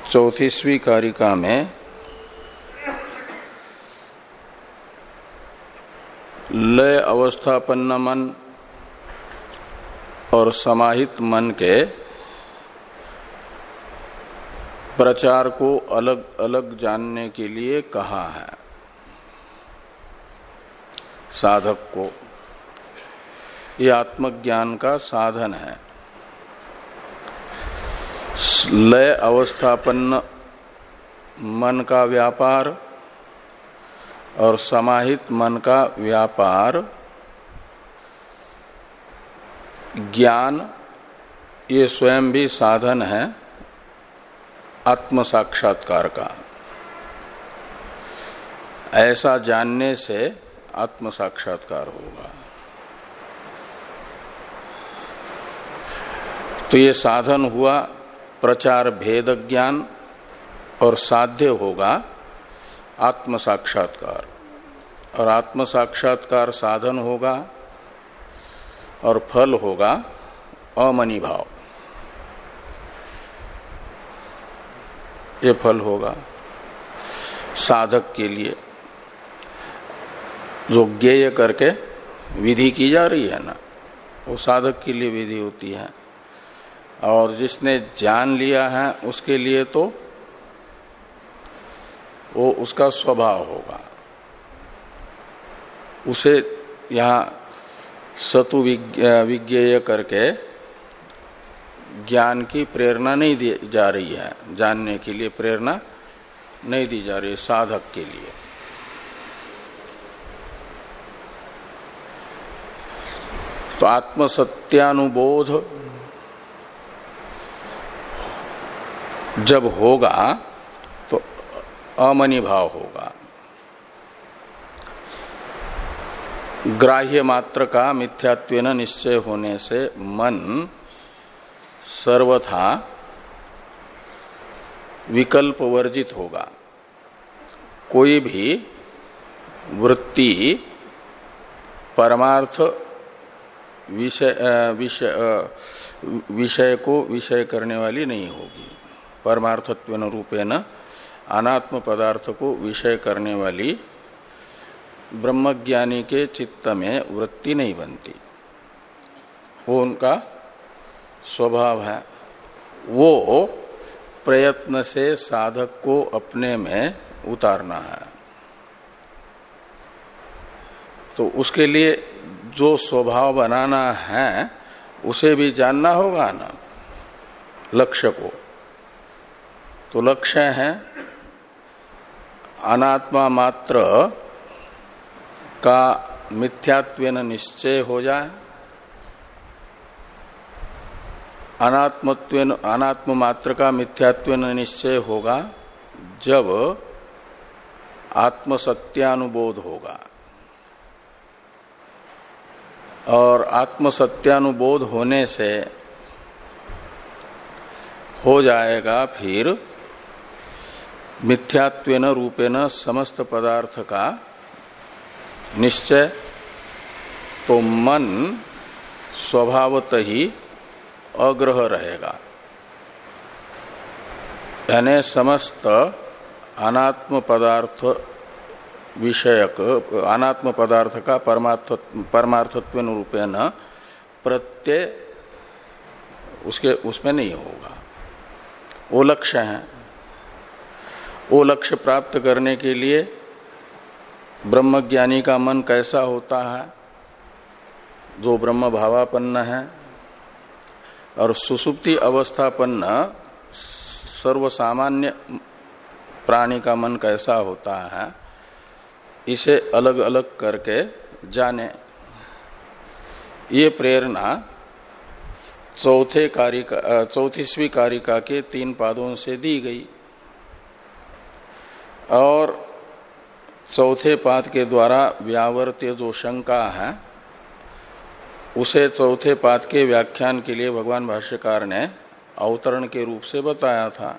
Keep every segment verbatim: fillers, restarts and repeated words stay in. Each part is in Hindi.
चौतीसवीं कारिका में लय अवस्थापन्न मन और समाहित मन के प्रचार को अलग अलग जानने के लिए कहा है साधक को। ये आत्मज्ञान का साधन है। लय अवस्थापन्न मन का व्यापार और समाहित मन का व्यापार ज्ञान, ये स्वयं भी साधन है आत्म साक्षात्कार का। ऐसा जानने से आत्म साक्षात्कार होगा। तो ये साधन हुआ प्रचार भेद ज्ञान और साध्य होगा आत्म साक्षात्कार, और आत्म साक्षात्कार साधन होगा और फल होगा अमनि भाव। ये फल होगा साधक के लिए जो ज्ञेय करके विधि की जा रही है ना, वो साधक के लिए विधि होती है। और जिसने जान लिया है उसके लिए तो वो उसका स्वभाव होगा। उसे यहाँ सतु विज्ञेय करके ज्ञान की प्रेरणा नहीं दी जा रही है, जानने के लिए प्रेरणा नहीं दी जा रही है साधक के लिए। तो आत्मसत्यानुबोध जब होगा तो अमनि भाव होगा। ग्राह्य मात्र का मिथ्यात्वेन निश्चय होने से मन सर्वथा विकल्प वर्जित होगा। कोई भी वृत्ति परमार्थ विषय विषय विषय को विषय करने वाली नहीं होगी। परमार्थत्वेन रूपेण अनात्म पदार्थ को विषय करने वाली ब्रह्मज्ञानी के चित्त में वृत्ति नहीं बनती। वो उनका स्वभाव है। वो प्रयत्न से साधक को अपने में उतारना है। तो उसके लिए जो स्वभाव बनाना है उसे भी जानना होगा ना, लक्ष्य को। तो लक्ष्य है अनात्मा मात्र का मिथ्यात्वेन निश्चय हो जाए। अनात्मत्वेन अनात्म मात्र का मिथ्यात्वेन निश्चय होगा जब आत्मसत्यानुबोध होगा। और आत्मसत्यानुबोध होने से हो जाएगा फिर मिथ्यात्वेन रूपेण समस्त पदार्थ का निश्चय। तो मन स्वभावत ही अग्रह रहेगा, यानी समस्त अनात्म पदार्थ विषयक अनात्म पदार्थ का परमार्थ परमार्थत्वेन रूपेण प्रत्यय उसके उसमें नहीं होगा। वो लक्ष्य है। वो लक्ष्य प्राप्त करने के लिए ब्रह्मज्ञानी का मन कैसा होता है, जो ब्रह्म भावापन्न है। और सुसुप्ति अवस्थापन्न सर्वसामान्य प्राणी का मन कैसा होता है, इसे अलग अलग करके जाने। ये प्रेरणा चौथे कारिका चौतीसवीं कारिका के तीन पादों से दी गई। और चौथे पाद के द्वारा व्यावर्त्य जो शंका है उसे चौथे पाद के व्याख्यान के लिए भगवान भाष्यकार ने अवतरण के रूप से बताया था।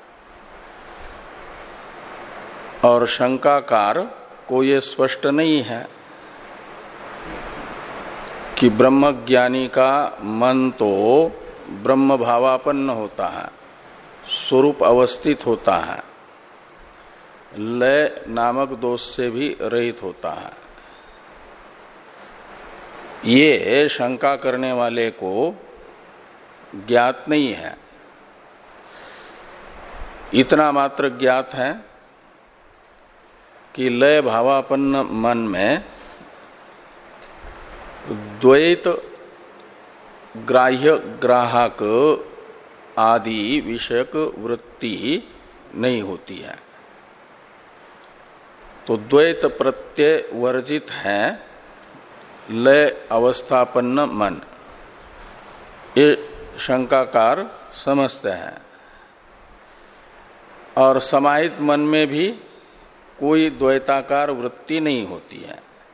और शंकाकार को ये स्पष्ट नहीं है कि ब्रह्मज्ञानी का मन तो ब्रह्म भावापन्न होता है, स्वरूप अवस्थित होता है, लय नामक दोष से भी रहित होता है। ये शंका करने वाले को ज्ञात नहीं है। इतना मात्र ज्ञात है कि लय भावापन्न मन में द्वैत ग्राह्य ग्राहक आदि विषयक वृत्ति नहीं होती है। तो द्वैत प्रत्यय वर्जित है लय अवस्थापन्न मन, ये शंकाकार समझते हैं। और समाहित मन में भी कोई द्वैताकार वृत्ति नहीं होती है।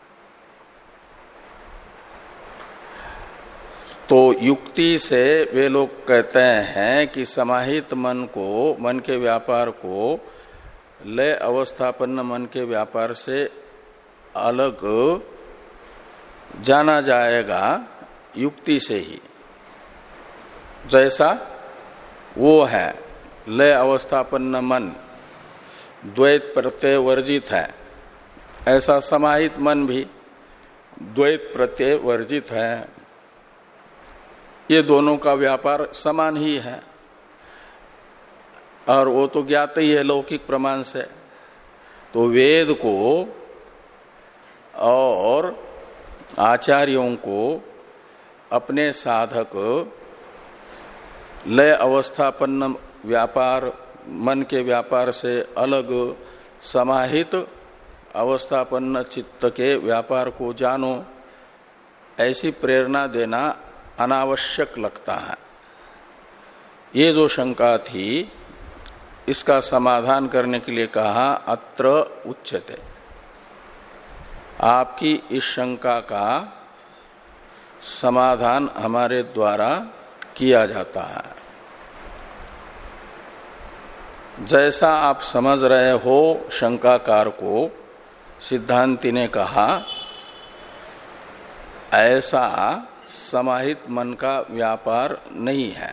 तो युक्ति से वे लोग कहते हैं कि समाहित मन को, मन के व्यापार को लय अवस्थापन्न मन के व्यापार से अलग जाना जाएगा युक्ति से ही। जैसा वो है लय अवस्थापन्न मन द्वैत प्रत्यय वर्जित है, ऐसा समाहित मन भी द्वैत प्रत्यय वर्जित है। ये दोनों का व्यापार समान ही है और वो तो ज्ञात ही है लौकिक प्रमाण से। तो वेद को और आचार्यों को अपने साधक लय अवस्थापन्न व्यापार मन के व्यापार से अलग समाहित अवस्थापन्न चित्त के व्यापार को जानो, ऐसी प्रेरणा देना अनावश्यक लगता है। ये जो शंका थी इसका समाधान करने के लिए कहा अत्र उच्यते। आपकी इस शंका का समाधान हमारे द्वारा किया जाता है। जैसा आप समझ रहे हो शंकाकार को, सिद्धांति ने कहा ऐसा समाहित मन का व्यापार नहीं है।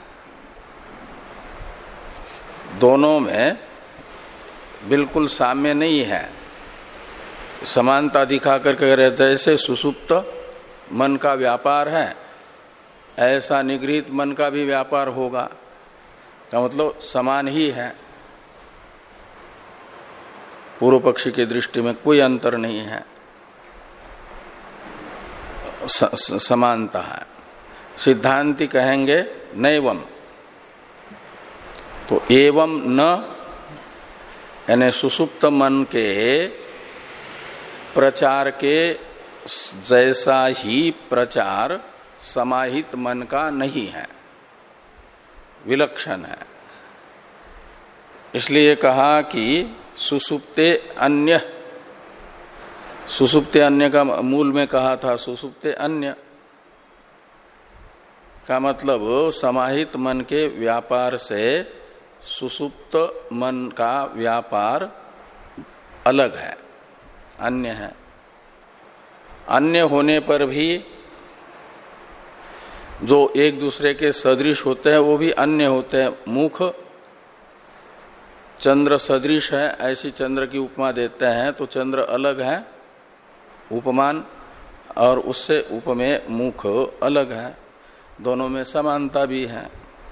दोनों में बिल्कुल साम्य नहीं है। समानता दिखा कर कह रहे जैसे सुसुप्त मन का व्यापार है ऐसा निगृहीत मन का भी व्यापार होगा, का मतलब समान ही है। पूर्व पक्षी की दृष्टि में कोई अंतर नहीं है, स, स, समानता है। सिद्धांति कहेंगे नैवम, तो एवं न यानी सुसुप्त मन के प्रचार के जैसा ही प्रचार समाहित मन का नहीं है, विलक्षण है। इसलिए कहा कि सुसुप्ते अन्य, सुसुप्ते अन्य का मूल में कहा था सुसुप्ते अन्य का मतलब समाहित मन के व्यापार से सुसुप्त मन का व्यापार अलग है, अन्य है। अन्य होने पर भी जो एक दूसरे के सदृश होते हैं वो भी अन्य होते हैं। मुख चंद्र सदृश है, ऐसी चंद्र की उपमा देते हैं तो चंद्र अलग है उपमान, और उससे उपमेय मुख अलग है, दोनों में समानता भी है।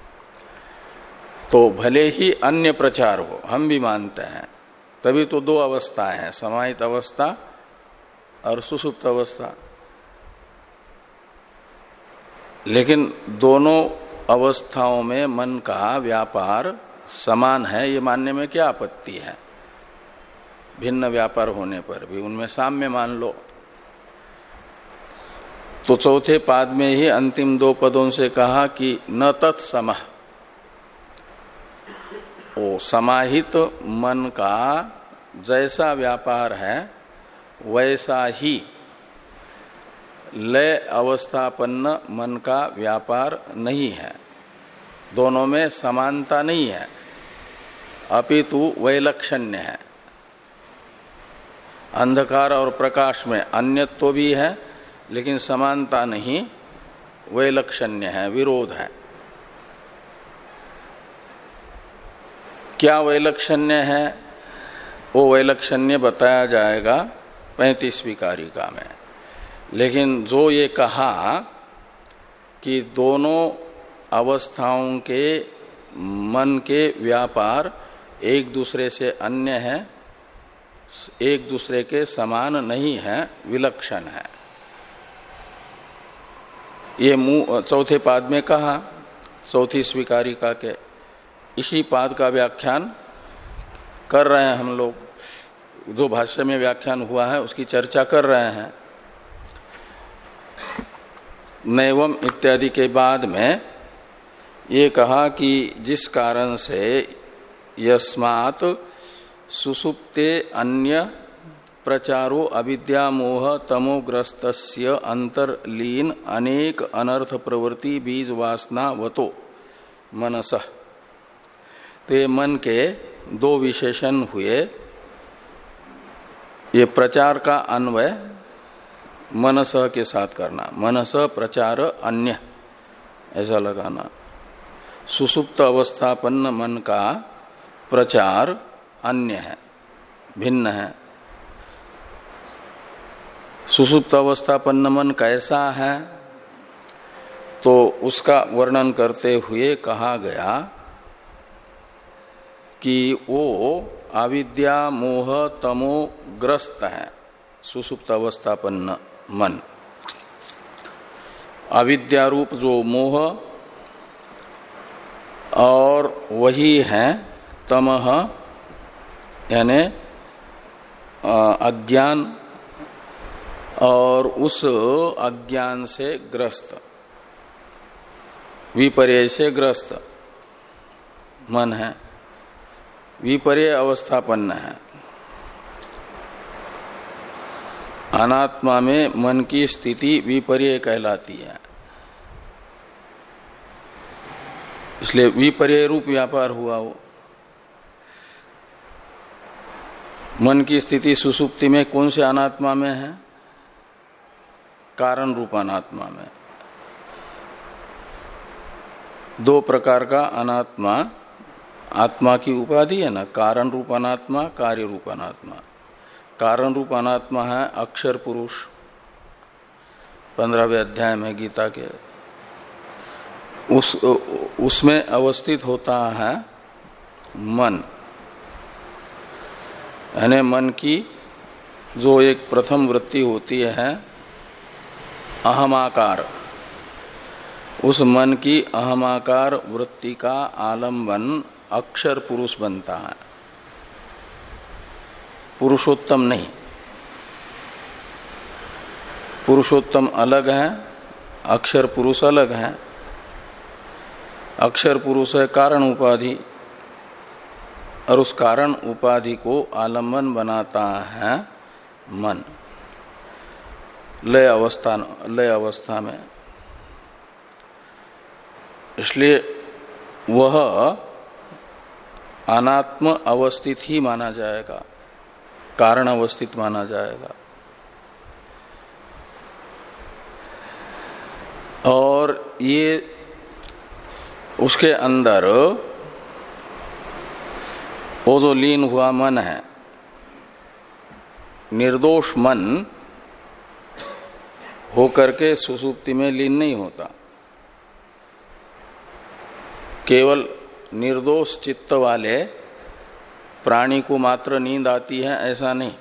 तो भले ही अन्य प्रचार हो, हम भी मानते हैं, तभी तो दो अवस्थाएं हैं, समाहित अवस्था और सुसुप्त अवस्था। लेकिन दोनों अवस्थाओं में मन का व्यापार समान है, ये मानने में क्या आपत्ति है? भिन्न व्यापार होने पर भी उनमें साम्य मान लो। तो चौथे पाद में ही अंतिम दो पदों से कहा कि न तत्समः, वो समाहित मन का जैसा व्यापार है वैसा ही लय अवस्थापन्न मन का व्यापार नहीं है। दोनों में समानता नहीं है, अपितु वैलक्षण्य है। अंधकार और प्रकाश में अन्यत्व भी है लेकिन समानता नहीं, वैलक्षण्य है, विरोध है। क्या वैलक्षण्य है वो वैलक्षण्य बताया जाएगा पैंतीसवीं कारिका में। लेकिन जो ये कहा कि दोनों अवस्थाओं के मन के व्यापार एक दूसरे से अन्य है, एक दूसरे के समान नहीं है, विलक्षण है, ये मुंह चौथे पाद में कहा, चौथी स्वीकारिका के इसी पाद का व्याख्यान कर रहे हैं हम लोग। जो भाष्य में व्याख्यान हुआ है उसकी चर्चा कर रहे हैं। नैवम इत्यादि के बाद में ये कहा कि जिस कारण से यस्मात् सुसुप्ते अन्य प्रचारो अविद्या मोह तमोग्रस्तस्य अंतर्लीन अनेक अनर्थ प्रवृत्ति बीज वासना वतो मनसः। ते मन के दो विशेषण हुए। ये प्रचार का अन्वय मनस के साथ करना, मनस प्रचार अन्य ऐसा लगाना। सुसुप्त अवस्थापन्न मन का प्रचार अन्य है, भिन्न है। सुसुप्त अवस्थापन्न मन कैसा है तो उसका वर्णन करते हुए कहा गया कि वो अविद्या मोह तमो ग्रस्त है। सुसुप्त अवस्थापन्न मन अविद्या रूप जो मोह और वही है तमह यानी अज्ञान, और उस अज्ञान से ग्रस्त विपर्य से ग्रस्त मन है, विपर्य अवस्थापन्न है। अनात्मा में मन की स्थिति विपर्य कहलाती है, इसलिए विपर्य रूप व्यापार हुआ। वो मन की स्थिति सुसुप्ति में कौन से अनात्मा में है? कारण रूप अनात्मा में। दो प्रकार का अनात्मा आत्मा की उपाधि है ना, कारण रूप अनात्मा, कार्य रूप अनात्मा। कारण रूप अनात्मा है अक्षर पुरुष, पंद्रहवें अध्याय में गीता के, उस उसमें अवस्थित होता है मन, यानी मन की जो एक प्रथम वृत्ति होती है अहमाकार, उस मन की अहमाकार वृत्ति का आलंबन अक्षर पुरुष बनता है, पुरुषोत्तम नहीं। पुरुषोत्तम अलग है, अक्षर पुरुष अलग है। अक्षर पुरुष है कारण उपाधि, और उस कारण उपाधि को आलंबन बनाता है मन लय अवस्था लय अवस्था में। इसलिए वह अनात्म अवस्थित ही माना जाएगा, कारण अवस्थित माना जाएगा। और ये उसके अंदर वो जो लीन हुआ मन है, निर्दोष मन होकर के सुसुप्ति में लीन नहीं होता। केवल निर्दोष चित्त वाले प्राणी को मात्र नींद आती है ऐसा नहीं,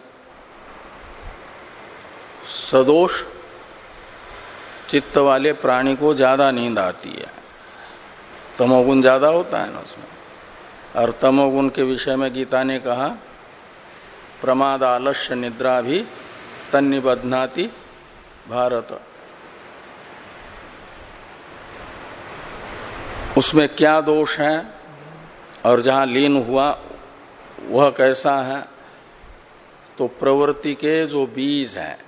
सदोष चित्त वाले प्राणी को ज्यादा नींद आती है। तमोगुण ज्यादा होता है ना उसमें। और तमोगुण के विषय में गीता ने कहा प्रमाद आलस्य निद्रा भी तन्निबध्नाति भारत। उसमें क्या दोष है और जहां लीन हुआ वह कैसा है? तो प्रवृत्ति के जो बीज हैं,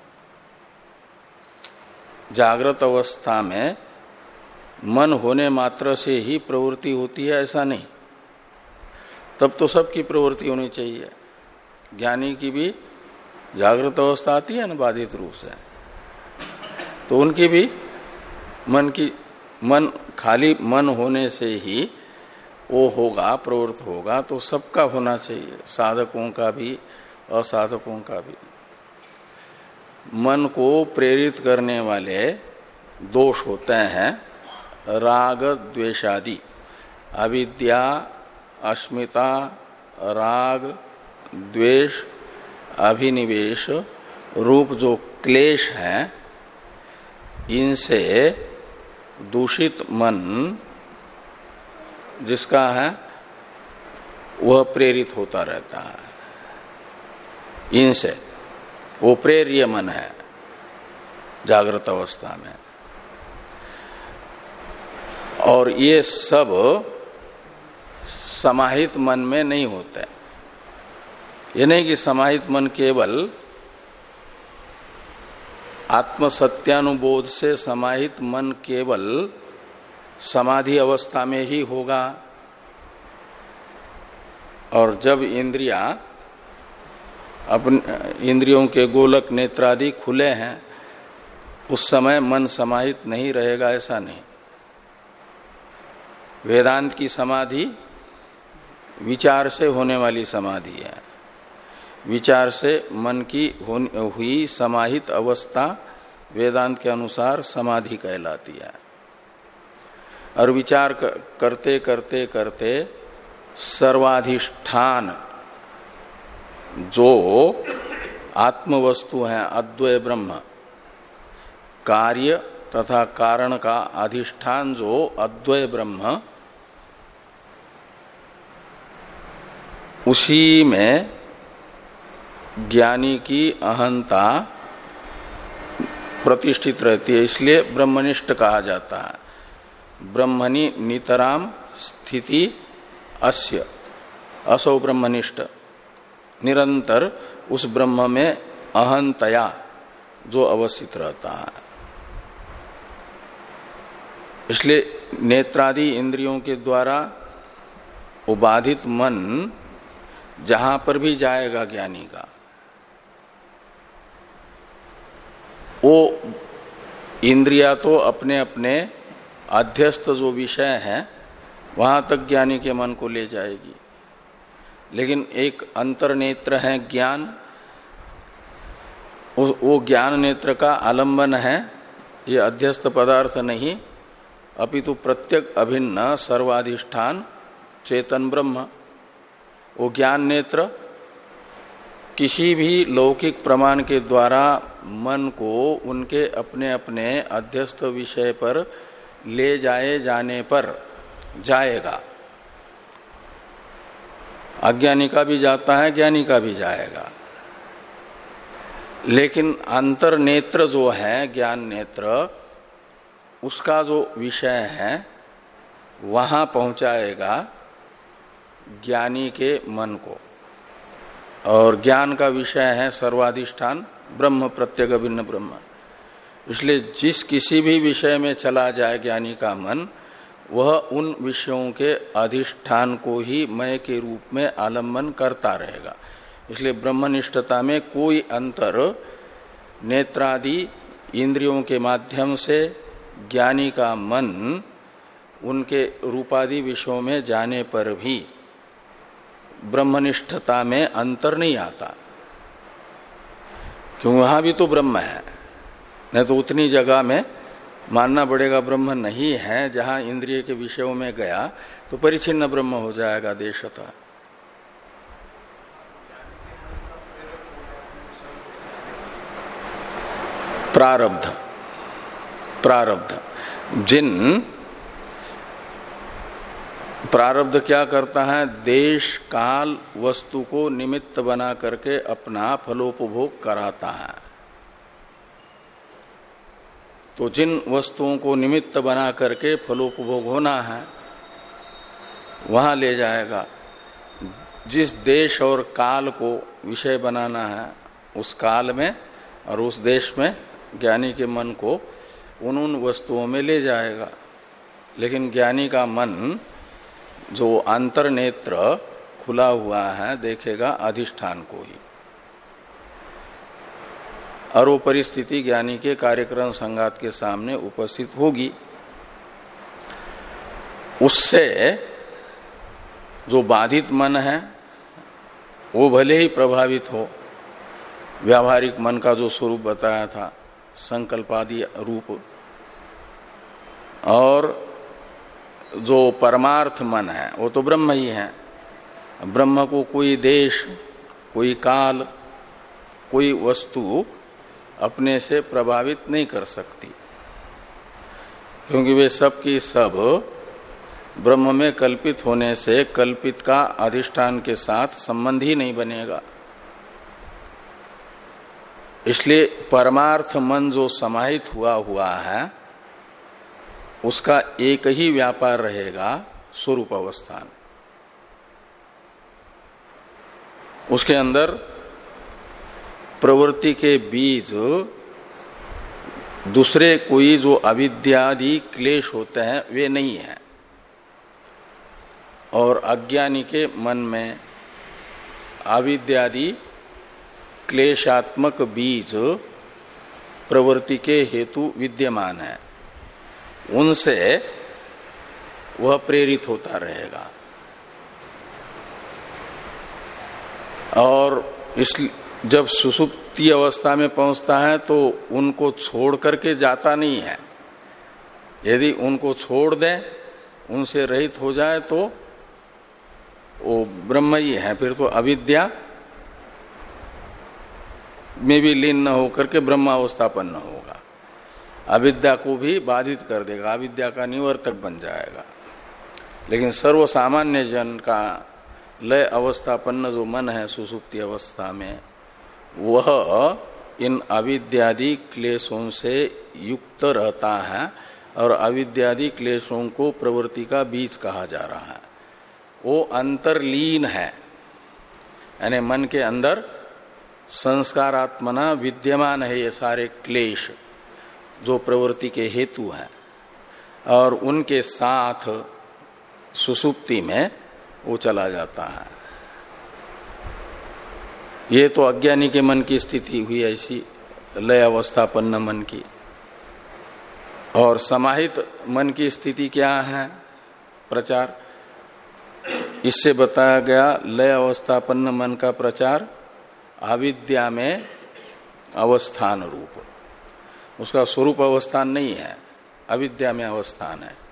जागृत अवस्था में मन होने मात्र से ही प्रवृत्ति होती है ऐसा नहीं। तब तो सबकी प्रवृत्ति होनी चाहिए। ज्ञानी की भी जागृत अवस्था आती है ना बाधित रूप से, तो उनकी भी मन की मन खाली मन होने से ही वो होगा, प्रवृत्त होगा, तो सबका होना चाहिए, साधकों का भी असाधकों का भी। मन को प्रेरित करने वाले दोष होते हैं राग द्वेषादि, अविद्या, अस्मिता, राग, द्वेष, अभिनिवेश रूप जो क्लेश हैं, इनसे दूषित मन जिसका है वह प्रेरित होता रहता है। इनसे वो प्रेर्य मन है जागृत अवस्था में। और ये सब समाहित मन में नहीं होते। ये नहीं कि समाहित मन केवल आत्म सत्यानुबोध से समाहित मन केवल समाधि अवस्था में ही होगा, और जब इंद्रियां अपने इंद्रियों के गोलक नेत्रादि खुले हैं उस समय मन समाहित नहीं रहेगा, ऐसा नहीं। वेदांत की समाधि विचार से होने वाली समाधि है। विचार से मन की हुई समाहित अवस्था वेदांत के अनुसार समाधि कहलाती है। और विचार करते करते करते सर्वाधिष्ठान जो आत्मवस्तु है, अद्वय ब्रह्म, कार्य तथा कारण का अधिष्ठान जो अद्वय ब्रह्म, उसी में ज्ञानी की अहंता प्रतिष्ठित रहती है। इसलिए ब्रह्मनिष्ठ कहा जाता है। ब्रह्मणि नितराम स्थिति अस्य, असौ ब्रह्मनिष्ठ, निरंतर उस ब्रह्म में अहंतया जो अवस्थित रहता है। इसलिए नेत्रादि इंद्रियों के द्वारा उबाधित मन जहां पर भी जाएगा ज्ञानी का, वो इंद्रिया तो अपने अपने अध्यस्त जो विषय है वहां तक ज्ञानी के मन को ले जाएगी, लेकिन एक अंतर्नेत्र है ज्ञान, वो ज्ञान नेत्र का आलंबन है, ये अध्यस्त पदार्थ नहीं, अपितु प्रत्यक अभिन्न सर्वाधिष्ठान चेतन ब्रह्म। वो ज्ञान नेत्र किसी भी लौकिक प्रमाण के द्वारा मन को उनके अपने अपने अध्यस्त विषय पर ले जाए जाने पर जाएगा। अज्ञानी का भी जाता है, ज्ञानी का भी जाएगा, लेकिन अंतर नेत्र जो है ज्ञान नेत्र, उसका जो विषय है वहां पहुंचाएगा ज्ञानी के मन को। और ज्ञान का विषय है सर्वाधिष्ठान ब्रह्म, प्रत्येक भिन्न ब्रह्म। इसलिए जिस किसी भी विषय में चला जाए ज्ञानी का मन, वह उन विषयों के अधिष्ठान को ही मय के रूप में आलम्बन करता रहेगा। इसलिए ब्रह्मनिष्ठता में कोई अंतर नेत्रादि इंद्रियों के माध्यम से ज्ञानी का मन उनके रूपादि विषयों में जाने पर भी ब्रह्मनिष्ठता में अंतर नहीं आता, क्योंकि वहां भी तो ब्रह्म है। नहीं तो उतनी जगह में मानना पड़ेगा ब्रह्म नहीं है, जहां इंद्रिय के विषयों में गया तो परिचिन्न ब्रह्म हो जाएगा देशतः। प्रारब्ध प्रारब्ध जिन प्रारब्ध क्या करता है, देश काल वस्तु को निमित्त बना करके अपना फलोपभोग कराता है। तो जिन वस्तुओं को निमित्त बना करके फलोपभोग होना है वहां ले जाएगा। जिस देश और काल को विषय बनाना है उस काल में और उस देश में ज्ञानी के मन को उन उन वस्तुओं में ले जाएगा। लेकिन ज्ञानी का मन जो अंतर्नेत्र खुला हुआ है देखेगा अधिष्ठान को ही, और वो परिस्थिति ज्ञानी के कार्यक्रम संगात के सामने उपस्थित होगी। उससे जो बाधित मन है वो भले ही प्रभावित हो, व्यावहारिक मन का जो स्वरूप बताया था संकल्पादि रूप, और जो परमार्थ मन है वो तो ब्रह्म ही है। ब्रह्म को कोई देश, कोई काल, कोई वस्तु अपने से प्रभावित नहीं कर सकती, क्योंकि वे सब की सब ब्रह्म में कल्पित होने से कल्पित का अधिष्ठान के साथ संबंध ही नहीं बनेगा। इसलिए परमार्थ मन जो समाहित हुआ हुआ है उसका एक ही व्यापार रहेगा, स्वरूप अवस्थान। उसके अंदर प्रवृत्ति के बीज दूसरे कोई जो अविद्यादि क्लेश होते हैं वे नहीं है, और अज्ञानी के मन में अविद्यादि क्लेशात्मक बीज प्रवृत्ति के हेतु विद्यमान है, उनसे वह प्रेरित होता रहेगा। और इस जब सुसुप्ति अवस्था में पहुंचता है तो उनको छोड़ करके जाता नहीं है। यदि उनको छोड़ दें, उनसे रहित हो जाए तो वो ब्रह्म ही है, फिर तो अविद्या में भी लीन न होकर के ब्रह्मावस्थापन्न होगा, अविद्या को भी बाधित कर देगा, अविद्या का निवर्तक बन जाएगा। लेकिन सर्वसामान्य जन का लय अवस्थापन्न जो मन है सुसुप्ति अवस्था में, वह इन अविद्यादि क्लेशों से युक्त रहता है, और अविद्यादि क्लेशों को प्रवृत्ति का बीज कहा जा रहा है। वो अंतर्लीन है, यानी मन के अंदर संस्कारात्मना विद्यमान है ये सारे क्लेश जो प्रवृत्ति के हेतु हैं, और उनके साथ सुसुप्ति में वो चला जाता है। ये तो अज्ञानी के मन की स्थिति हुई ऐसी लय अवस्थापन्न मन की। और समाहित मन की स्थिति क्या है? प्रचार। इससे बताया गया लय अवस्थापन्न मन का प्रचार अविद्या में अवस्थान रूप, उसका स्वरूप अवस्थान नहीं है, अविद्या में अवस्थान है।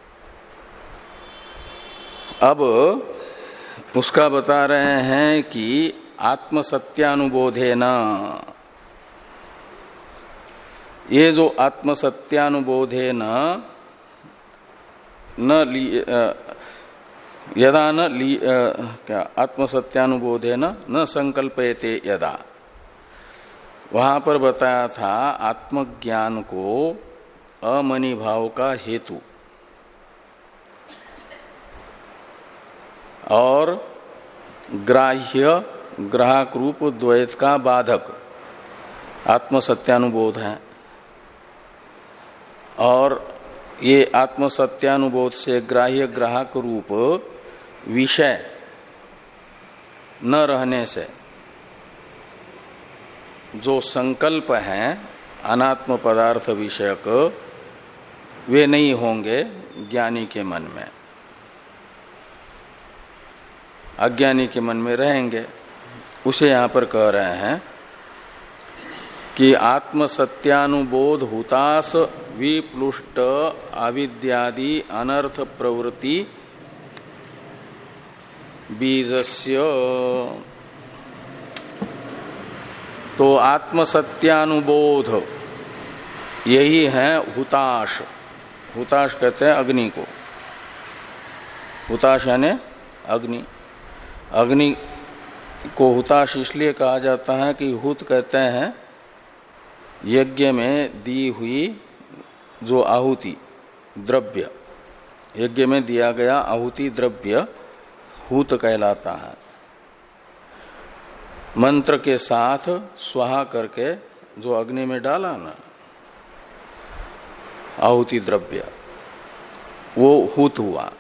अब उसका बता रहे हैं कि आत्मसत्यानुबोधेन, ये जो आत्मसत्यानुबोधेन न यदा न ली, क्या आत्मसत्यानुबोधेन न संकल्पयते यदा, वहां पर बताया था आत्मज्ञान को अमनि भाव का हेतु और ग्राह्य ग्राहक रूप द्वैत का बाधक आत्मसत्यानुबोध है। और ये आत्मसत्यानुबोध से ग्राह्य ग्राहक रूप विषय न रहने से जो संकल्प हैं अनात्म पदार्थ विषयक, वे नहीं होंगे ज्ञानी के मन में, अज्ञानी के मन में रहेंगे। उसे यहां पर कह रहे हैं कि आत्मसत्यानुबोध हुतास विप्लुष्ट अविद्यादि अनर्थ प्रवृत्ति बीजस्य, तो आत्मसत्यानुबोध यही है हुताश। हुताश कहते हैं अग्नि को, हुताश यानी अग्नि। अग्नि को हुताश इसलिए कहा जाता है कि हुत कहते हैं यज्ञ में दी हुई जो आहुति द्रव्य, यज्ञ में दिया गया आहुति द्रव्य हुत कहलाता है। मंत्र के साथ स्वाहा करके जो अग्नि में डाला ना आहुति द्रव्य, वो हुत हुआ।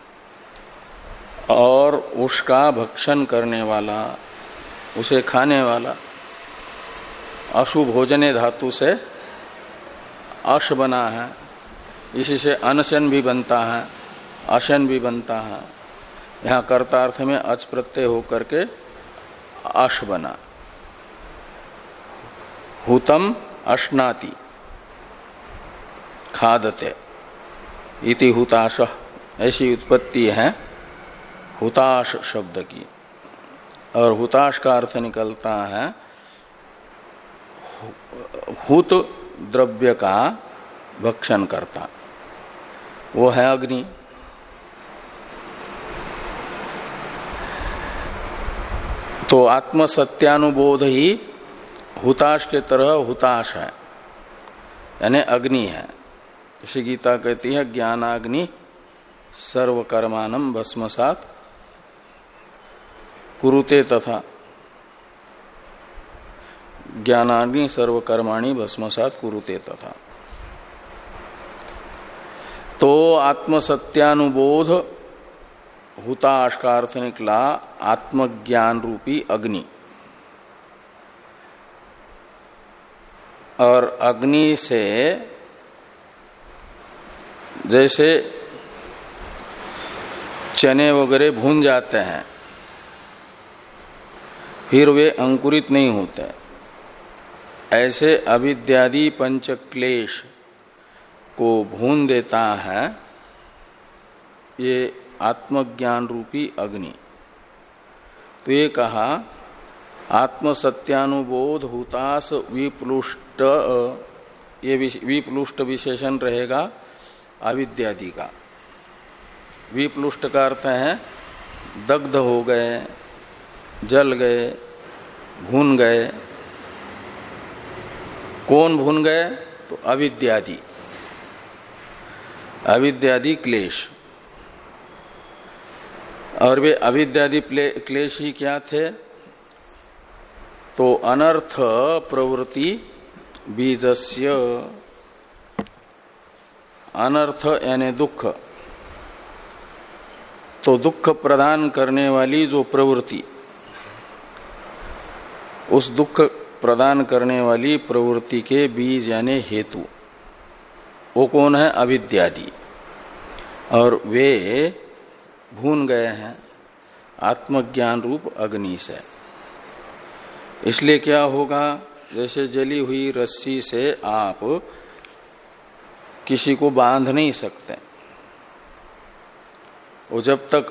और उसका भक्षण करने वाला, उसे खाने वाला, अशुभ भोजने धातु से अश बना है, इसी से अनशन भी बनता है, अशन भी बनता है। यहां कर्तार्थ में अच प्रत्यय होकर के अश बना। हुतम अश्नाति खादते इति हुताश, ऐसी उत्पत्ति है हुताश शब्द की। और हुताश का अर्थ निकलता है हुत द्रव्य का भक्षण करता, वो है अग्नि। तो आत्म सत्यानुबोध ही हुताश के तरह हुताश है, यानी अग्नि है। इसी गीता कहती है ज्ञानाग्नि सर्वकर्माणं भस्मसात् कुरुते तथा, ज्ञानाग्नि सर्वकर्माणि भस्मसात् कुरुते तथा। तो आत्मसत्यानुबोध हुताश का अर्थ निकला आत्मज्ञान रूपी अग्नि। और अग्नि से जैसे चने वगैरह भून जाते हैं फिर वे अंकुरित नहीं होते, ऐसे अविद्यादि पंच क्लेश को भून देता है ये आत्मज्ञान रूपी अग्नि। तो ये कहा आत्मसत्यानुबोध हुतास विप्लुष्ट, ये विप्लुष्ट विशेषण रहेगा अविद्यादि का। विप्लुष्ट का अर्थ है दग्ध हो गए, जल गए, भून गए। कौन भून गए? तो अविद्यादि, अविद्यादि क्लेश। और वे अविद्यादि क्लेश ही क्या थे? तो अनर्थ प्रवृत्ति बीजस्य, अनर्थ यानी दुख, तो दुख प्रदान करने वाली जो प्रवृत्ति, उस दुख प्रदान करने वाली प्रवृत्ति के बीज यानी हेतु, वो कौन है? अविद्यादि। और वे भून गए हैं आत्मज्ञान रूप अग्नि से। इसलिए क्या होगा? जैसे जली हुई रस्सी से आप किसी को बांध नहीं सकते, वो जब तक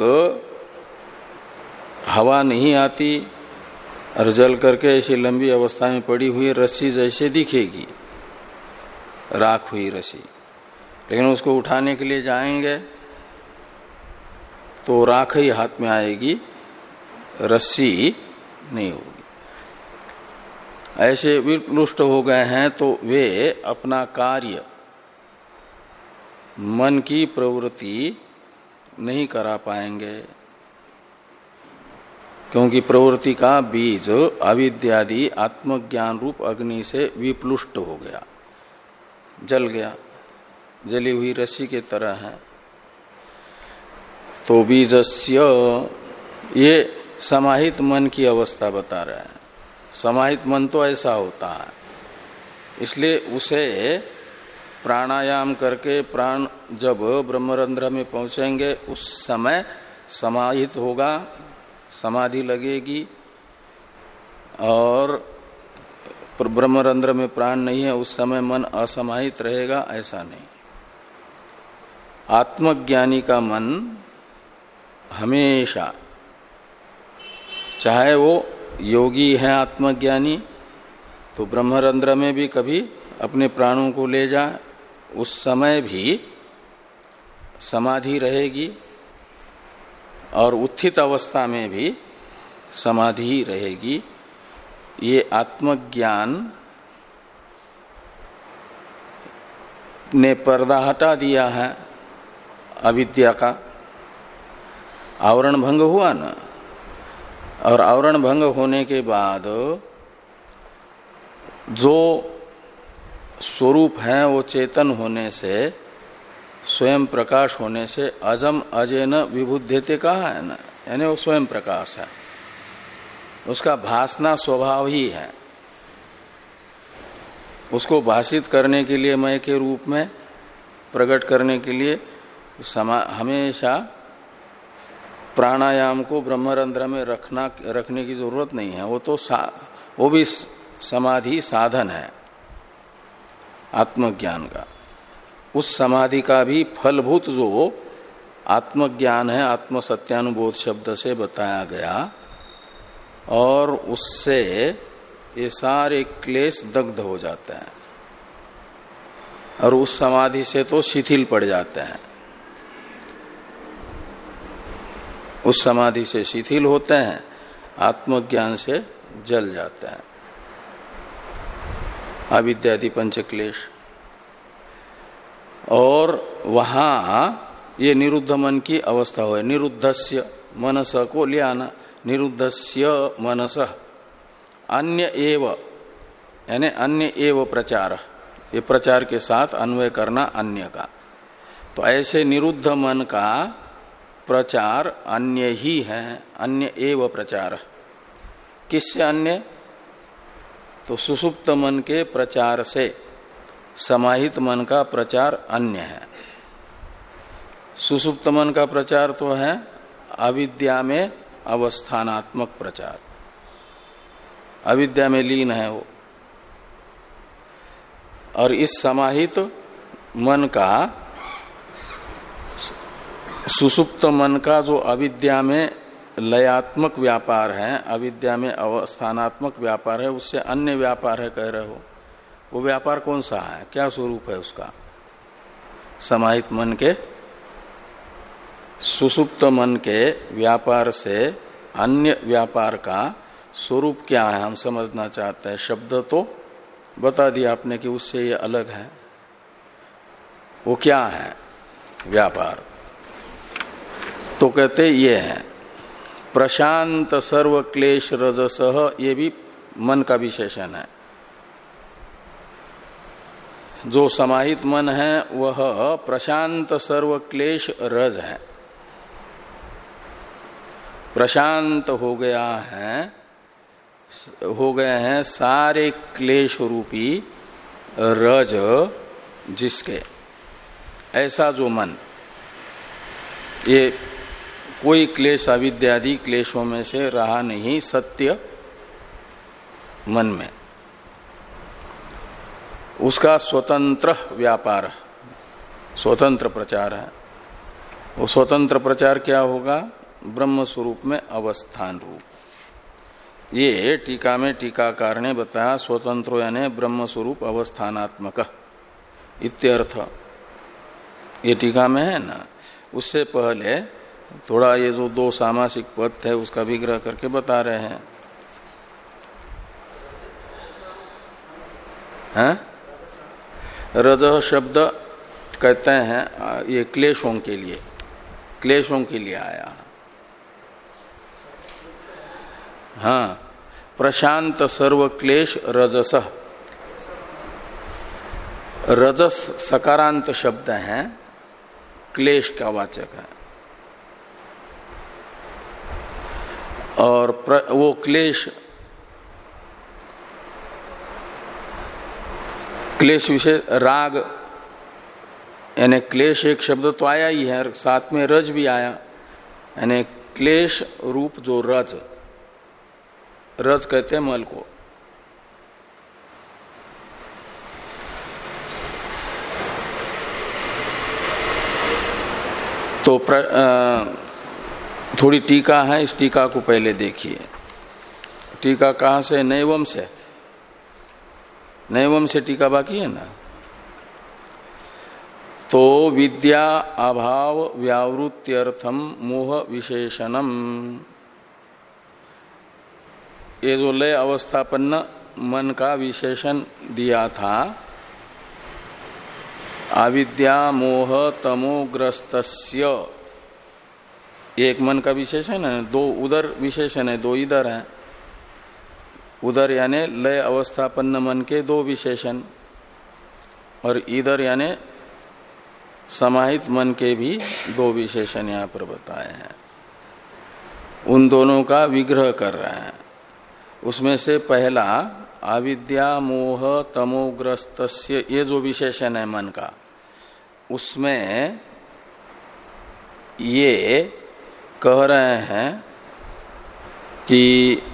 हवा नहीं आती और जल करके ऐसी लंबी अवस्था में पड़ी हुई रस्सी जैसे दिखेगी, राख हुई रस्सी, लेकिन उसको उठाने के लिए जाएंगे तो राख ही हाथ में आएगी, रस्सी नहीं होगी। ऐसे विप्लुष्ट हो गए हैं तो वे अपना कार्य, मन की प्रवृत्ति नहीं करा पाएंगे, क्योंकि प्रवृत्ति का बीज अविद्यादि आत्मज्ञान रूप अग्नि से विप्लुष्ट हो गया, जल गया, जली हुई रस्सी के तरह है। तो बीजस्य, ये समाहित मन की अवस्था बता रहे हैं। समाहित मन तो ऐसा होता है, इसलिए उसे प्राणायाम करके प्राण जब ब्रह्मरंध्र में पहुंचेंगे उस समय समाहित होगा, समाधि लगेगी। और ब्रह्मरंध्र में प्राण नहीं है उस समय मन असमाहित रहेगा, ऐसा नहीं। आत्मज्ञानी का मन हमेशा, चाहे वो योगी है आत्मज्ञानी, तो ब्रह्मरंध्र में भी कभी अपने प्राणों को ले जाए, उस समय भी समाधि रहेगी, और उत्थित अवस्था में भी समाधि रहेगी। ये आत्मज्ञान ने पर्दा हटा दिया है अविद्या का, आवरण भंग हुआ ना। और आवरण भंग होने के बाद जो स्वरूप है वो चेतन होने से, स्वयं प्रकाश होने से अजम अजेन विबुध्यते कहा है ना, यानी वो स्वयं प्रकाश है, उसका भासना स्वभाव ही है। उसको भाषित करने के लिए, मय के रूप में प्रकट करने के लिए समा, हमेशा प्राणायाम को ब्रह्मरंध्र में रखना रखने की जरूरत नहीं है। वो तो वो भी समाधि साधन है आत्मज्ञान का। उस समाधि का भी फलभूत जो आत्मज्ञान है, आत्म सत्यानुबोध शब्द से बताया गया, और उससे ये सारे क्लेश दग्ध हो जाते हैं और उस समाधि से तो शिथिल पड़ जाते हैं। उस समाधि से शिथिल होते हैं, आत्मज्ञान से जल जाते हैं अविद्यादि पंच क्लेश। और वहां ये निरुद्ध मन की अवस्था हो, निरुद्धस्य मनस को ले आना, निरुद्धस्य मनस अन्य एव, यानी अन्य एव प्रचार, ये प्रचार के साथ अन्वय करना अन्य का। तो ऐसे निरुद्ध मन का प्रचार अन्य ही है, अन्य एव प्रचार। किससे अन्य? तो सुसुप्त मन के प्रचार से समाहित मन का प्रचार अन्य है। सुसुप्त मन का प्रचार तो है अविद्या में अवस्थानात्मक प्रचार, अविद्या में लीन है वो। और इस समाहित मन का, सुसुप्त मन का जो अविद्या में लयात्मक व्यापार है, अविद्या में अवस्थानात्मक व्यापार है, उससे अन्य व्यापार है कह रहे हो। वो व्यापार कौन सा है, क्या स्वरूप है उसका? समाहित मन के, सुसुप्त मन के व्यापार से अन्य व्यापार का स्वरूप क्या है, हम समझना चाहते हैं। शब्द तो बता दिया आपने कि उससे ये अलग है। वो क्या है व्यापार? तो कहते ये है प्रशांत सर्व क्लेश रजसः, ये भी मन का विशेषण है। जो समाहित मन है वह प्रशांत सर्व क्लेश रज है, प्रशांत हो गया है, हो गए हैं सारे क्लेश रूपी रज जिसके, ऐसा जो मन, ये कोई क्लेश अविद्यादि क्लेशों में से रहा नहीं सत्य मन में, उसका स्वतंत्र व्यापार, स्वतंत्र प्रचार है। वो स्वतंत्र प्रचार क्या होगा? ब्रह्म स्वरूप में अवस्थान रूप। ये टीका में टीकाकार ने बताया स्वतंत्रो यानी ब्रह्म स्वरूप अवस्थानात्मक इत्यर्थ। ये टीका में है ना। उससे पहले थोड़ा ये जो दो सामासिक पद है उसका विग्रह करके बता रहे हैं, हैं? रजः शब्द कहते हैं ये क्लेशों के लिए, क्लेशों के लिए आया। हाँ, प्रशांत सर्व क्लेश रजसः। रजस सकारांत शब्द है, क्लेश का वाचक है। और प्र, वो क्लेश, क्लेश विशेष राग, यानी क्लेश एक शब्द तो आया ही है, साथ में रज भी आया, यानी क्लेश रूप जो रज, रज कहते हैं मल को। तो प्र, आ, थोड़ी टीका है, इस टीका को पहले देखिए। टीका कहां से? नैवम से। नैवम से टीका बाकी है ना। तो विद्या अभाव व्यावृत्त्यर्थम मोह विशेषणम, ये जो लय अवस्थापन्न मन का विशेषण दिया था, अविद्या मोह तमोग्रस्तस्य, एक मन का विशेषण है। दो उधर विशेषण है, दो इधर है। उधर यानी लय अवस्थापन्न मन के दो विशेषण, और इधर यानी समाहित मन के भी दो विशेषण यहां पर बताए हैं। उन दोनों का विग्रह कर रहे हैं। उसमें से पहला अविद्या मोह तमोग्रस्तस्य, ये जो विशेषण है मन का, उसमें ये कह रहे हैं कि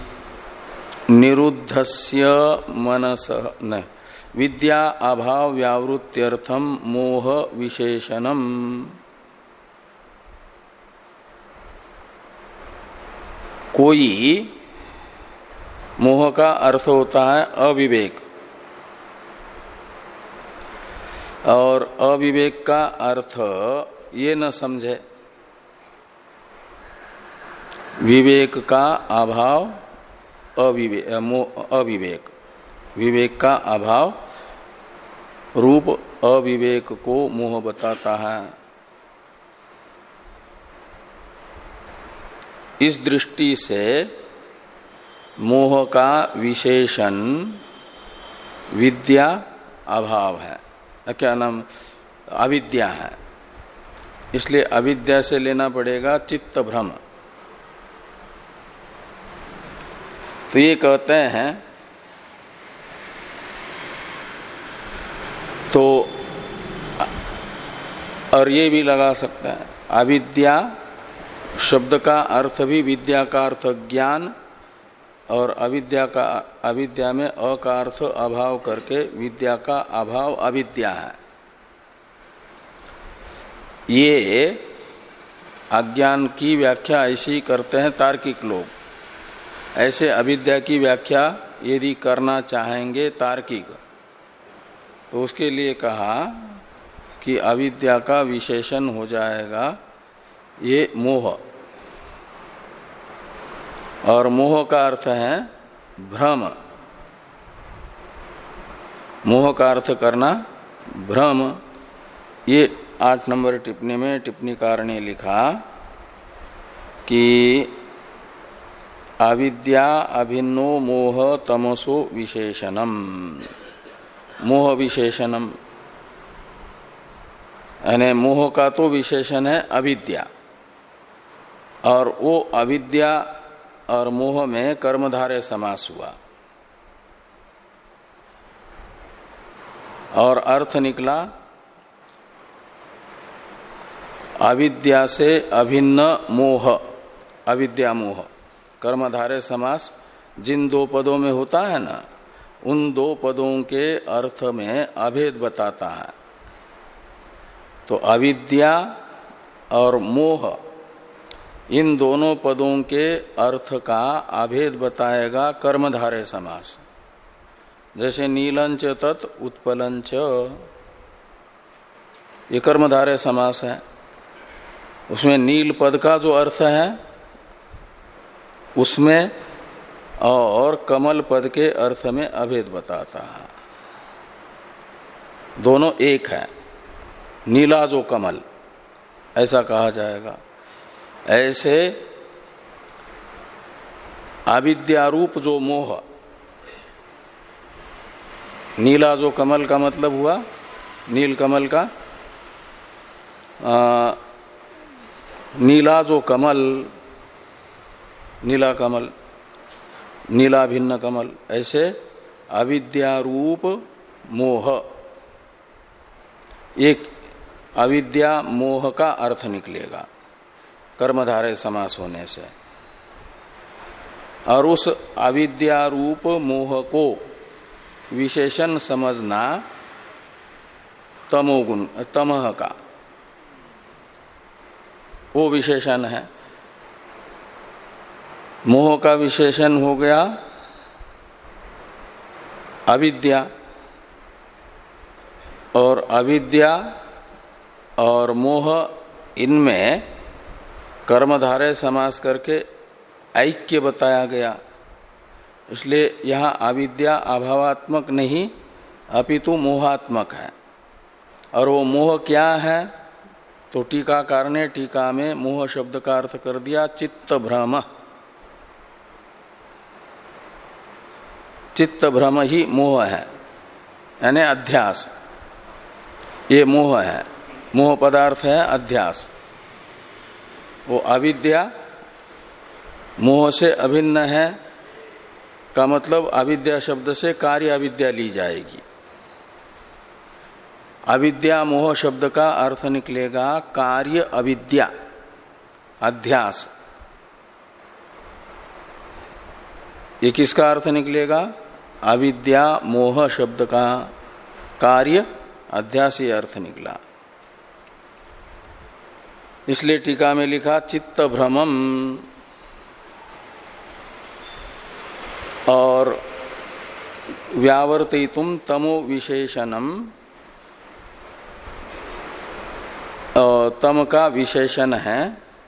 निरुद्धस्य मनस न विद्या अभाव व्यावृत्त्यर्थम मोह विशेषणम। कोई मोह का अर्थ होता है अविवेक, और अविवेक का अर्थ ये न समझे, विवेक का अभाव अविवेक, अविवेक विवेक का अभाव रूप अविवेक को मोह बताता है। इस दृष्टि से मोह का विशेषण विद्या अभाव है, क्या नाम, अविद्या है। इसलिए अविद्या से लेना पड़ेगा चित्त भ्रम। तो ये कहते हैं, तो और ये भी लगा सकता है, अविद्या शब्द का अर्थ भी विद्या का अर्थ ज्ञान, और अविद्या का अविद्या में अ का अर्थ अभाव करके विद्या का अभाव अविद्या है। ये अज्ञान की व्याख्या ऐसी ही करते हैं तार्किक लोग। ऐसे अविद्या की व्याख्या यदि करना चाहेंगे तार्किक, तो उसके लिए कहा कि अविद्या का विशेषण हो जाएगा ये मोह, और मोह का अर्थ है भ्रम। मोह का अर्थ करना भ्रम। ये आठ नंबर टिप्पणी में टिप्पणीकार ने लिखा कि अविद्या अभिन्नो मोह तमसो विशेषणम। मोह विशेषणम यानी मोह का तो विशेषण है अविद्या, और वो अविद्या और मोह में कर्मधारय समास हुआ, और अर्थ निकला अविद्या से अभिन्न मोह, अविद्या मोह। कर्मधारय समास जिन दो पदों में होता है ना, उन दो पदों के अर्थ में अभेद बताता है। तो अविद्या और मोह, इन दोनों पदों के अर्थ का अभेद बताएगा कर्मधारय समास। जैसे नीलंच तत् उत्पलंच, ये कर्मधारय समास है। उसमें नील पद का जो अर्थ है उसमें, और कमल पद के अर्थ में अभेद बताता है। दोनों एक है, नीला जो कमल, ऐसा कहा जाएगा। ऐसे अविद्यारूप जो मोह, नीला जो कमल का मतलब हुआ नील कमल का, आ, नीला जो कमल, नीला कमल, नीला भिन्न कमल, ऐसे अविद्यारूप मोह, एक अविद्या मोह का अर्थ निकलेगा कर्मधारय समास होने से। और उस अविद्यारूप मोह को विशेषण समझना तमोगुण, तमह का वो विशेषण है। मोह का विशेषण हो गया अविद्या, और अविद्या और मोह इनमें कर्मधारय समास करके ऐक्य बताया गया। इसलिए यहां अविद्या अभावात्मक नहीं अपितु मोहात्मक है। और वो मोह क्या है, तो टीकाकार ने टीका में मोह शब्द का अर्थ कर दिया चित्त भ्रम। चित्त भ्रम ही मोह है, यानी अध्यास। ये मोह है, मोह पदार्थ है अध्यास। वो अविद्या मोह से अभिन्न है का मतलब अविद्या शब्द से कार्य अविद्या ली जाएगी। अविद्या मोह शब्द का अर्थ निकलेगा कार्य अविद्या, अध्यास। ये किसका अर्थ निकलेगा? अविद्या मोह शब्द का कार्य अध्यास ये अर्थ निकला। इसलिए टीका में लिखा चित्त भ्रमम, और व्यावर्तितुम तमो विशेषणम, तम का विशेषण है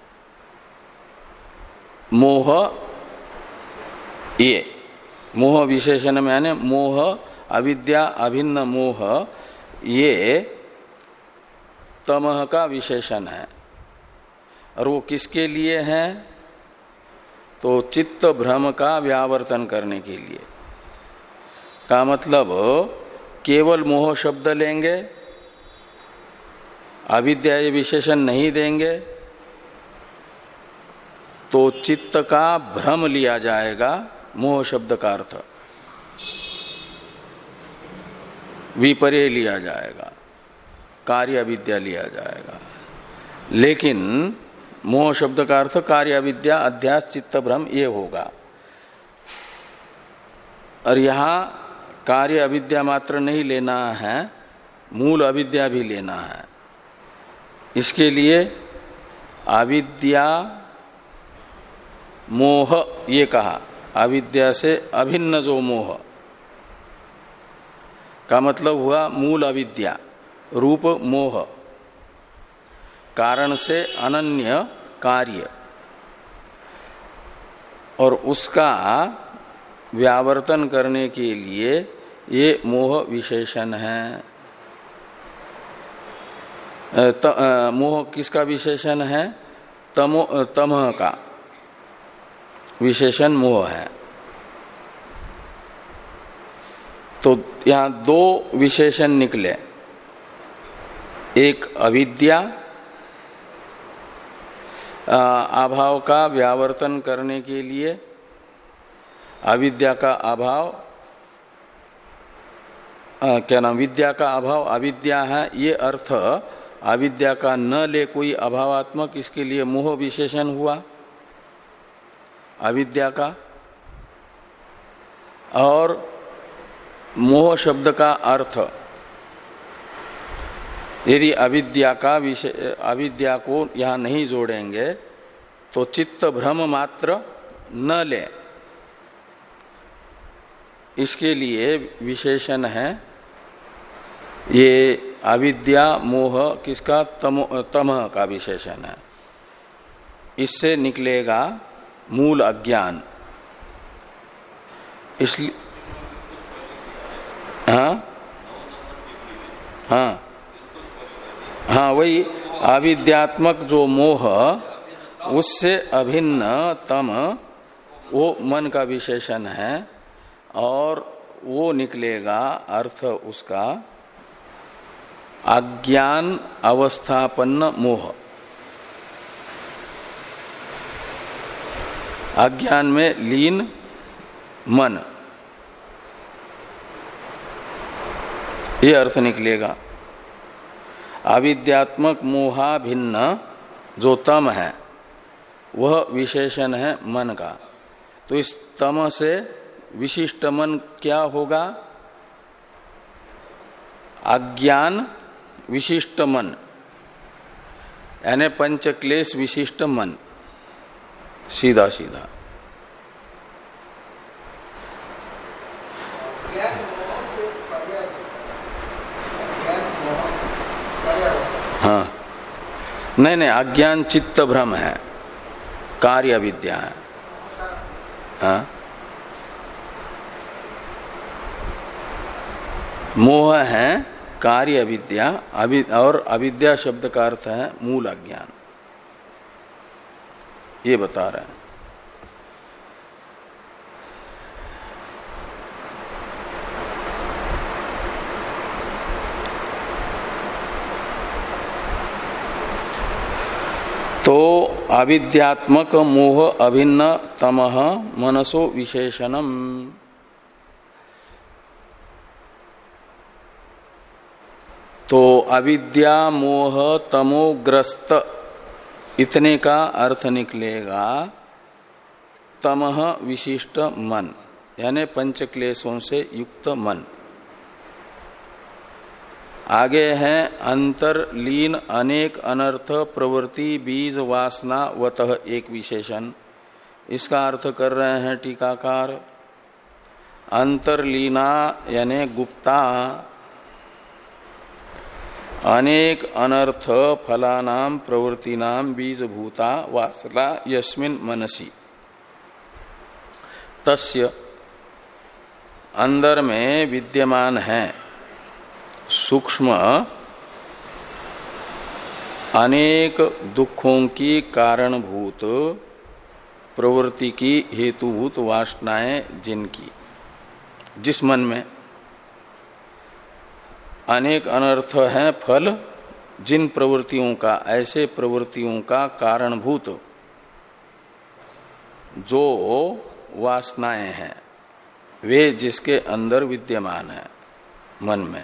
मोह। ये मोह विशेषण में यानी मोह अविद्या अभिन्न मोह, ये तमह का विशेषण है। और वो किसके लिए है? तो चित्त भ्रम का व्यावर्तन करने के लिए। का मतलब केवल मोह शब्द लेंगे, अविद्या ये विशेषण नहीं देंगे, तो चित्त का भ्रम लिया जाएगा मोह शब्द का अर्थ, विपर्य लिया जाएगा, कार्य अविद्या लिया जाएगा। लेकिन मोह शब्द का अर्थ कार्य अविद्या अध्यास चित्त भ्रम ये होगा। और यहां कार्य अविद्या मात्र नहीं लेना है, मूल अविद्या भी लेना है। इसके लिए अविद्या मोह ये कहा, अविद्या से अभिन्न जो मोह का मतलब हुआ मूल अविद्या रूप मोह, कारण से अनन्य कार्य, और उसका व्यावर्तन करने के लिए ये मोह विशेषण है। त, आ, मोह किसका विशेषण है? तमो तमह का विशेषण मोह है। तो यहां दो विशेषण निकले, एक अविद्या अभाव का व्यावर्तन करने के लिए, अविद्या का अभाव आ, क्या नाम विद्या का अभाव अविद्या है, ये अर्थ अविद्या का न ले कोई अभावात्मक, इसके लिए मोह विशेषण हुआ अविद्या का। और मोह शब्द का अर्थ यदि अविद्या का विषय अविद्या को यहां नहीं जोड़ेंगे तो चित्त भ्रम मात्र न ले, इसके लिए विशेषण है ये अविद्या मोह किसका? तमह का विशेषण है। इससे निकलेगा मूल अज्ञान। इसलिए हाँ हाँ हाँ वही अविद्यात्मक जो मोह, उससे अभिन्न तम वो मन का विशेषण है, और वो निकलेगा अर्थ उसका अज्ञान अवस्थापन्न मोह। अज्ञान में लीन मन, ये अर्थ निकलेगा। अविद्यात्मक मोहा भिन्न जो तम है वह विशेषण है मन का। तो इस तम से विशिष्ट मन क्या होगा? अज्ञान विशिष्ट मन, यानी पंचक्लेश विशिष्ट मन, सीधा सीधा। हाँ नहीं नहीं, अज्ञान चित्त भ्रम है, कार्य विद्या है। हाँ मोह है कार्य विद्या, अवि और अविद्या शब्द का अर्थ है मूल अज्ञान, ये बता रहे हैं। तो अविद्यात्मक मोह अभिन्न तमः मनसो विशेषणम, तो अविद्या मोह तमोग्रस्त इतने का अर्थ निकलेगा तमह विशिष्ट मन, यानी पंच क्लेशों से युक्त मन। आगे है अंतरलीन अनेक अनर्थ प्रवृत्ति बीज वासना वतः एक विशेषण। इसका अर्थ कर रहे हैं टीकाकार, अंतरलीना यानी गुप्ता अनेक अनर्थ फलानाम प्रवृत्तिनाम बीजभूता वासना यस्मिन् मनसी, तस्य अंदर में विद्यमान है सूक्ष्म अनेक दुखों की कारणभूत प्रवृत्ति की हेतुभूत वासनाएं जिनकी, जिस मन में अनेक अनर्थ हैं फल जिन प्रवृत्तियों का, ऐसे प्रवृत्तियों का कारणभूत जो वासनाएं हैं वे जिसके अंदर विद्यमान है मन में,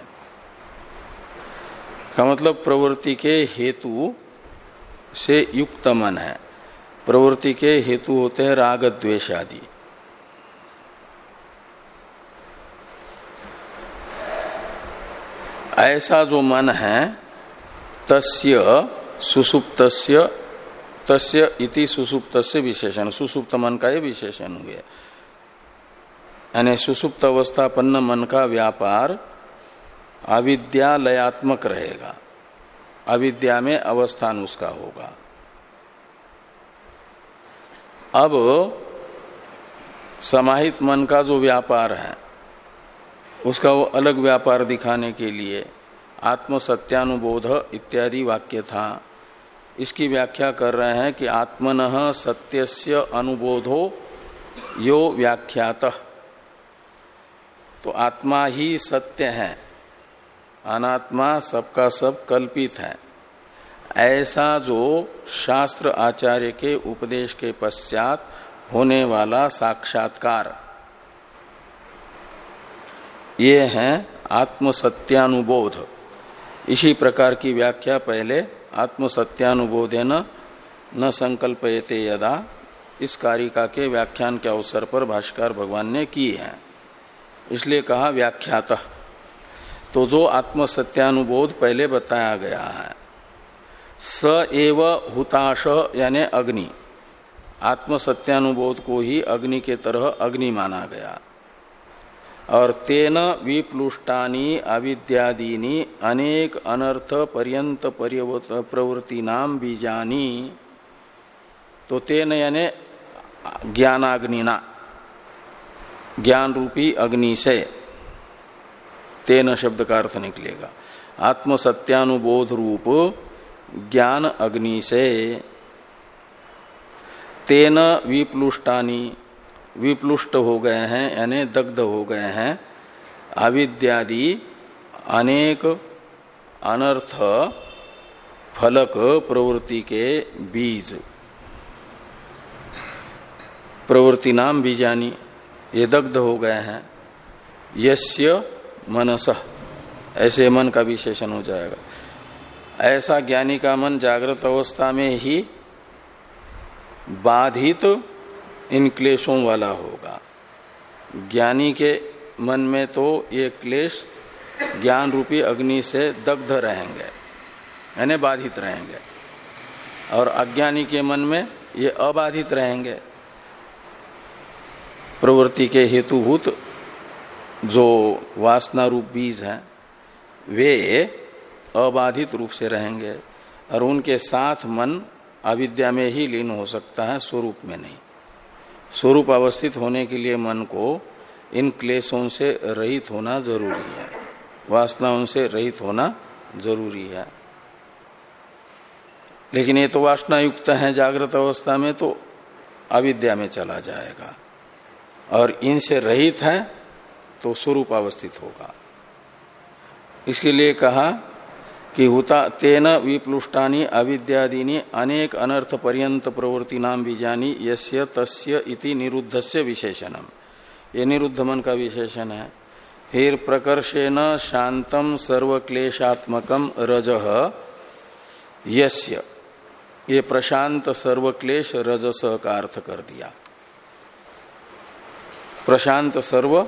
का मतलब प्रवृत्ति के हेतु से युक्त मन है। प्रवृत्ति के हेतु होते हैं राग द्वेष आदि। ऐसा जो मन है तस्य सुसुप्तस्य, तस्य इति सुसुप्तस्य विशेषण, सुसुप्त मन का ये विशेषण हुए। यानी सुसुप्त अवस्थापन्न मन का व्यापार अविद्यालयात्मक रहेगा, अविद्या में अवस्थान उसका होगा। अब समाहित मन का जो व्यापार है उसका वो अलग व्यापार दिखाने के लिए आत्म सत्यानुबोध इत्यादि वाक्य था। इसकी व्याख्या कर रहे हैं कि आत्मनः सत्यस्य अनुबोधो यो व्याख्यातः, तो आत्मा ही सत्य है, अनात्मा सबका सब कल्पित है, ऐसा जो शास्त्र आचार्य के उपदेश के पश्चात होने वाला साक्षात्कार, ये है आत्म सत्यानुबोध। इसी प्रकार की व्याख्या पहले आत्म सत्यानुबोधेन न संकल्पयते यदा इस कारिका के व्याख्यान के अवसर पर भाष्यकार भगवान ने की है, इसलिए कहा व्याख्यातः। तो जो आत्म सत्यानुबोध पहले बताया गया है, स एव हुताश यानी अग्नि, आत्म सत्यानुबोध को ही अग्नि के तरह अग्नि माना गया। और तेन विप्लुष्टानी अविद्यादीनी अनेक अनर्थ पर्यंत प्रवृत्ति नाम बीजानी, तो तेन यानी ज्ञानाग्निना, ज्ञान रूपी अग्नि से, तेन शब्द का अर्थ निकलेगा आत्म सत्यानुबोध रूप ज्ञान अग्नि से। तेन विप्लुष्टानी, विप्लुष्ट हो गए हैं यानी दग्ध हो गए हैं अविद्यादि अनेक अनर्थ फलक प्रवृत्ति के बीज, प्रवृत्ति नाम बीजानी, ये दग्ध हो गए हैं। यस्य मनसः, ऐसे मन का विशेषण हो जाएगा। ऐसा ज्ञानी का मन जागृत अवस्था में ही बाधित इन क्लेशों वाला होगा। ज्ञानी के मन में तो ये क्लेश ज्ञान रूपी अग्नि से दग्ध रहेंगे यानी बाधित रहेंगे, और अज्ञानी के मन में ये अबाधित रहेंगे। प्रवृत्ति के हेतुभूत जो वासना रूप बीज हैं वे अबाधित रूप से रहेंगे, और उनके साथ मन अविद्या में ही लीन हो सकता है, स्वरूप में नहीं। स्वरूप अवस्थित होने के लिए मन को इन क्लेशों से रहित होना जरूरी है, वासनाओं से रहित होना जरूरी है। लेकिन ये तो वासना युक्त है, जागृत अवस्था में तो अविद्या में चला जाएगा, और इनसे रहित है तो स्वरूप अवस्थित होगा। इसके लिए कहा कि हुता तेन विप्लुष्टानी अविद्यादीनी अनेक अनर्थ पर्यंत प्रवृत्ति नाम बीजानी यस्य तस्य इति निरुद्धस्य विशेषणम, ये निरुद्ध मन का विशेषण है। फिर प्रकर्षेण शांतम सर्वक्लेशात्मकम रजः यस्य, ये प्रशांत सर्वक्लेश रजस का अर्थ कर दिया। प्रशांत सर्व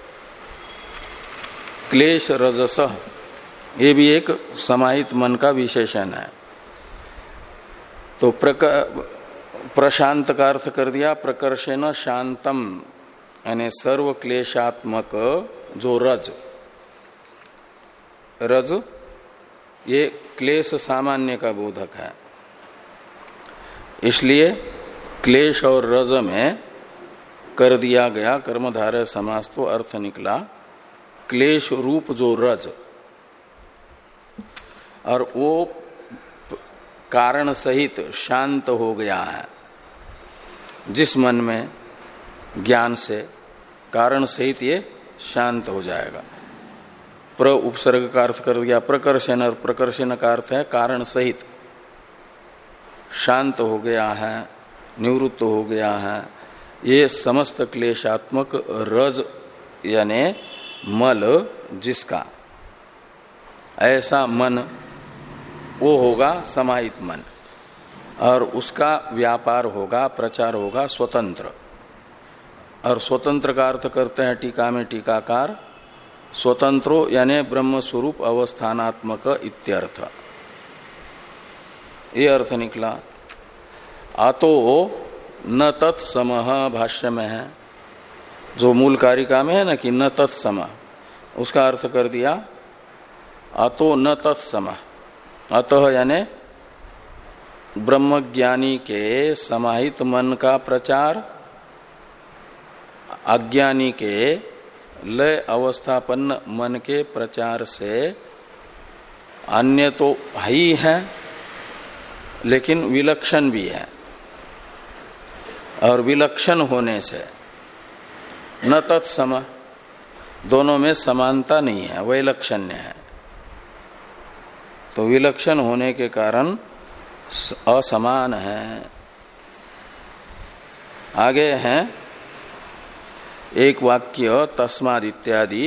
क्लेश रजस, ये भी एक समाहित मन का विशेषण है। तो प्रशांत का अर्थ कर दिया प्रकर्षेण शांतम, यानी सर्व क्लेशात्मक जो रज, रज ये क्लेश सामान्य का बोधक है, इसलिए क्लेश और रज में कर दिया गया कर्मधारय समास, तो अर्थ निकला क्लेश रूप जो रज, और वो कारण सहित शांत हो गया है। जिस मन में ज्ञान से कारण सहित ये शांत हो जाएगा। प्र उपसर्ग का अर्थ कर दिया प्रकर्षण, और प्रकर्षण का अर्थ है कारण सहित शांत हो गया है, निवृत्त हो गया है। ये समस्त क्लेशात्मक रज यानी मल जिसका, ऐसा मन वो होगा समाहित मन, और उसका व्यापार होगा, प्रचार होगा स्वतंत्र। और स्वतंत्र का अर्थ करते हैं टीका में टीकाकार स्वतंत्रो यानी ब्रह्म स्वरूप अवस्थानात्मक इत्यर्थ, ये अर्थ निकला। अतो न तत्समः भाष्य में है, जो मूल कारिका में है ना कि न तत्समः, उसका अर्थ कर दिया अतो न तत्समः। अतः यानी ब्रह्मज्ञानी के समाहित मन का प्रचार अज्ञानी के लय अवस्थापन्न मन के प्रचार से अन्य तो ही है, लेकिन विलक्षण भी है। और विलक्षण होने से न तत्सम, दोनों में समानता नहीं है, वैलक्षण्य है। तो विलक्षण होने के कारण असमान है। आगे हैं एक वाक्य तस्माद इत्यादि,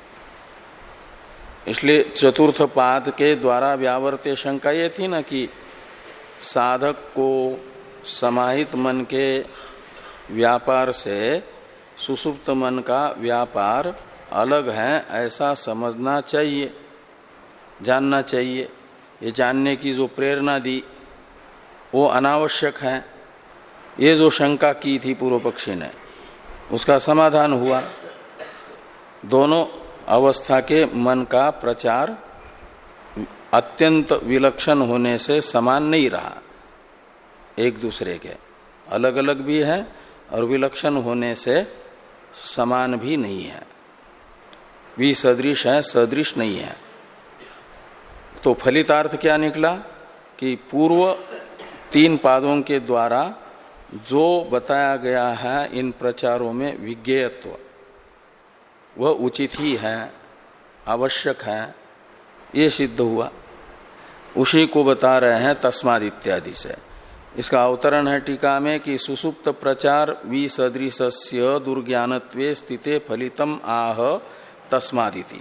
इसलिए चतुर्थ पाद के द्वारा व्यावर्त्य शंका ये थी ना कि साधक को समाहित मन के व्यापार से सुसुप्त मन का व्यापार अलग है, ऐसा समझना चाहिए, जानना चाहिए। ये जानने की जो प्रेरणा दी वो अनावश्यक है। ये जो शंका की थी पूर्व पक्षी ने, उसका समाधान हुआ। दोनों अवस्था के मन का प्रचार अत्यंत विलक्षण होने से समान नहीं रहा, एक दूसरे के अलग अलग भी है और विलक्षण होने से समान भी नहीं है। विसदृश है, सदृश नहीं है। तो फलितार्थ क्या निकला कि पूर्व तीन पादों के द्वारा जो बताया गया है इन प्रचारों में विज्ञेयत्व, वह उचित ही है, आवश्यक है, ये सिद्ध हुआ। उसी को बता रहे हैं तस्माद इत्यादि से। इसका अवतरण है टीका में कि सुसुप्त प्रचार विसदृशस्य दुर्ज्ञानत्वे स्थिते फलितम आह तस्मादिति।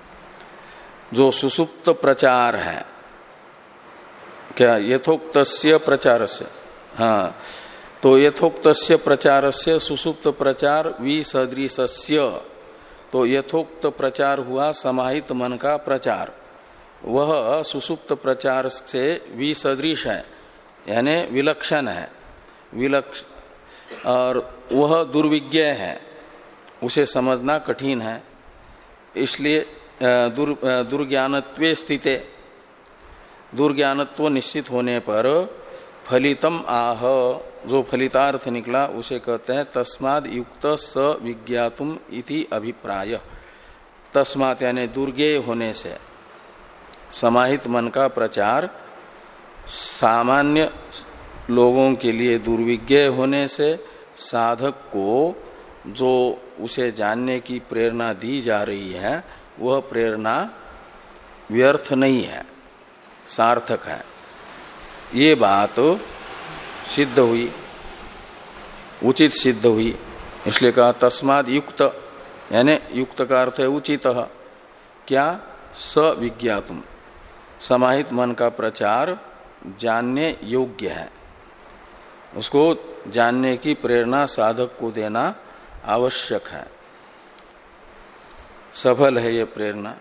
जो सुसुप्त प्रचार है, क्या यथोक्तस्य प्रचारस्य, हाँ, तो यथोक्तस्य प्रचारस्य सुसुप्त प्रचार विसदृशस्य, तो यथोक्त प्रचार हुआ समाहित मन का प्रचार, वह सुसुप्त प्रचार से विसदृश है, यानी विलक्षण है, विलक्ष और वह दुर्विज्ञ है, उसे समझना कठिन है। इसलिए दुर, दुर्ज्ञानत्वे स्थिते, दुर्ज्ञानत्व निश्चित होने पर फलितम आह, जो फलितार्थ निकला उसे कहते हैं तस्माद युक्त स विज्ञातुम इति अभिप्राय। तस्मात् यानी दुर्ज्ञेय होने से समाहित मन का प्रचार सामान्य लोगों के लिए दुर्विज्ञेय होने से साधक को जो उसे जानने की प्रेरणा दी जा रही है वह प्रेरणा व्यर्थ नहीं है, सार्थक है। ये बात सिद्ध हुई, उचित सिद्ध हुई, इसलिए कहा तस्माद युक्त, यानी युक्त का अर्थ है उचित। क्या? स विज्ञातुम, समाहित मन का प्रचार जानने योग्य है, उसको जानने की प्रेरणा साधक को देना आवश्यक है, सफल है ये प्रेरणा।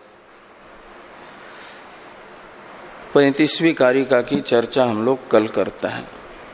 पैंतीसवीं कारिका की चर्चा हम लोग कल करते हैं।